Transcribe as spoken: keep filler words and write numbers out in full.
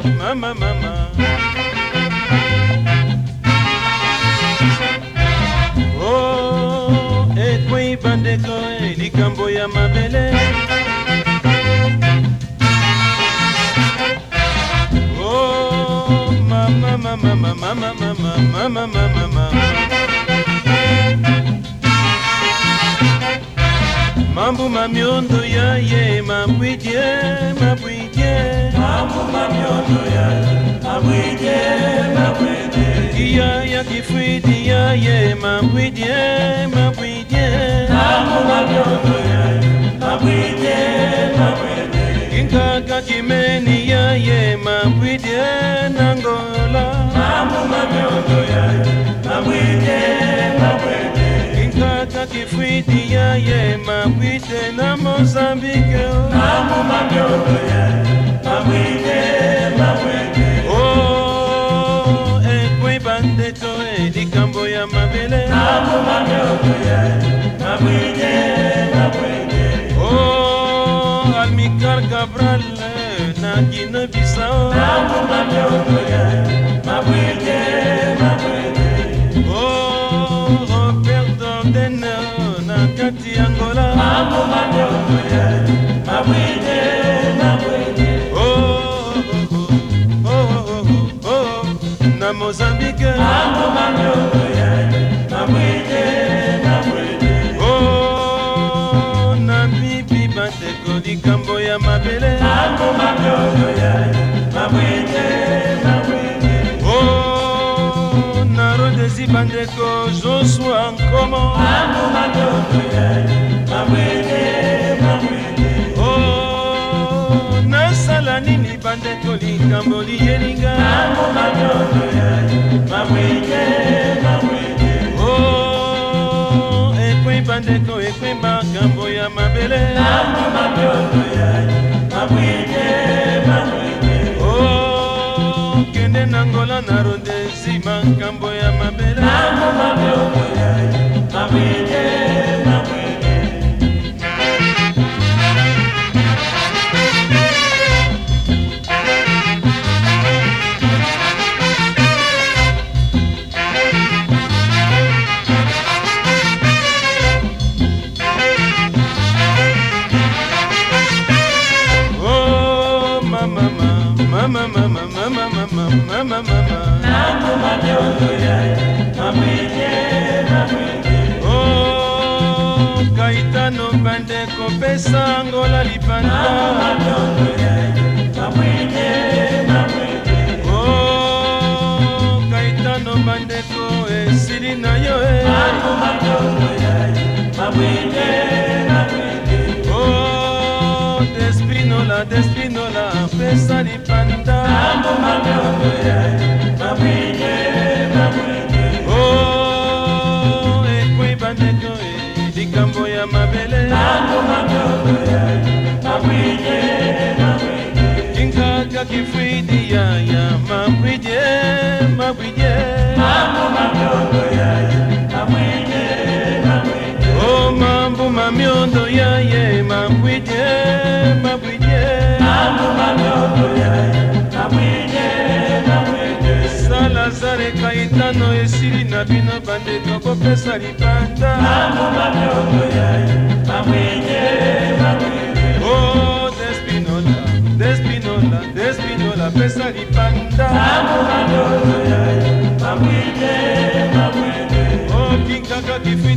mama mama. Oh, ekwe bandeko likambo ya mabele. Oh, mama mama mama mama mama mama mama. Mambo mamiondo ya ye mabwidye mabwidye. Mambo mamiondo ya mabwidye mabwidye. Iya ya kifwidi ya ye mabwidye mabwidye. Mambo mamiondo ya mabwidye mabwidye. Kinkaka kimeni ya ye mabwidye nangola. Mambo mamiondo ya mabwidye mabwidye. Kinkaka kifwidi ya ye mabwidye na Mozambique. Mambo mamiondo ya mabwidye mabwidye. Oh, ekwe bandeko likambo ya mabele. Mambo mamiondo ya mabwidye mabwidye. Oh, Almikar Cabral na Guinée Bissau. Mambo mamiondo ya mabwidye mabwidye. Oh, Robert Dorden na kati Angola. Mambo mamiondo ya mabwidye mabwidye. Oh, oh, oh, oh, oh, oh, na Mozambique. Mambo mamiondo ya mabwidye mabwidye. Oh, na bibi bandeko likambo ya mabele. Mambo mamiondo ya mabwidye mabwidye. Oh, na Rodesi bandeko Joshua Nkomo. Mambo mamiondo ya mabwidye mabwidye. Oh, na Salanini bandeko likambo liyelinga. Mambo mamiondo ya mabwidye mabwidye. Oh, ekwe bandeko ekwe makambo ya mabele. Mambo mamiondo ya mabwidye mabwidye. Oh, kende nangola na Rodesi makambo ya mabele. Mambo mamiondo ya mabwidye mabwidye. Oh, mama mama mama mama mama mama mama mama. Mambo mamiondo ya mabwidye mabwidye. Oh, Kaitano bandeko pesa Angola lipanda. Mambo mamiondo ya mabwidye mabwidye. Oh, Kaitano bandeko esili na yo eh. Mambo mamiondo ya mabwidye mabwidye. Oh, Despinola Despinola pesa lipanda. Mambo mamiondo ya mabwidye mabwidye. Oh, ekwe bandeko eh, likambo ya mabele. Mambo mamiondo ya mabwidye mabwidye. Kinkaka kifwidi ya ya mabwidye mabwidye. Mambo mamiondo ya mabwidye mabwidye. Oh, mambo mamiondo ya ye mabwidye mabwidye. Mambo mamiondo ya mabwidye mabwidye. Salazare Kaitano esili na bino bandeko kopesa lipanda. Mambo mamiondo ya mabwidye mabwidye. Oh, Despinola Despinola Despinola pesa lipanda. Mambo mamiondo ya mabwidye mabwidye. Oh, Kinkaka kifwidi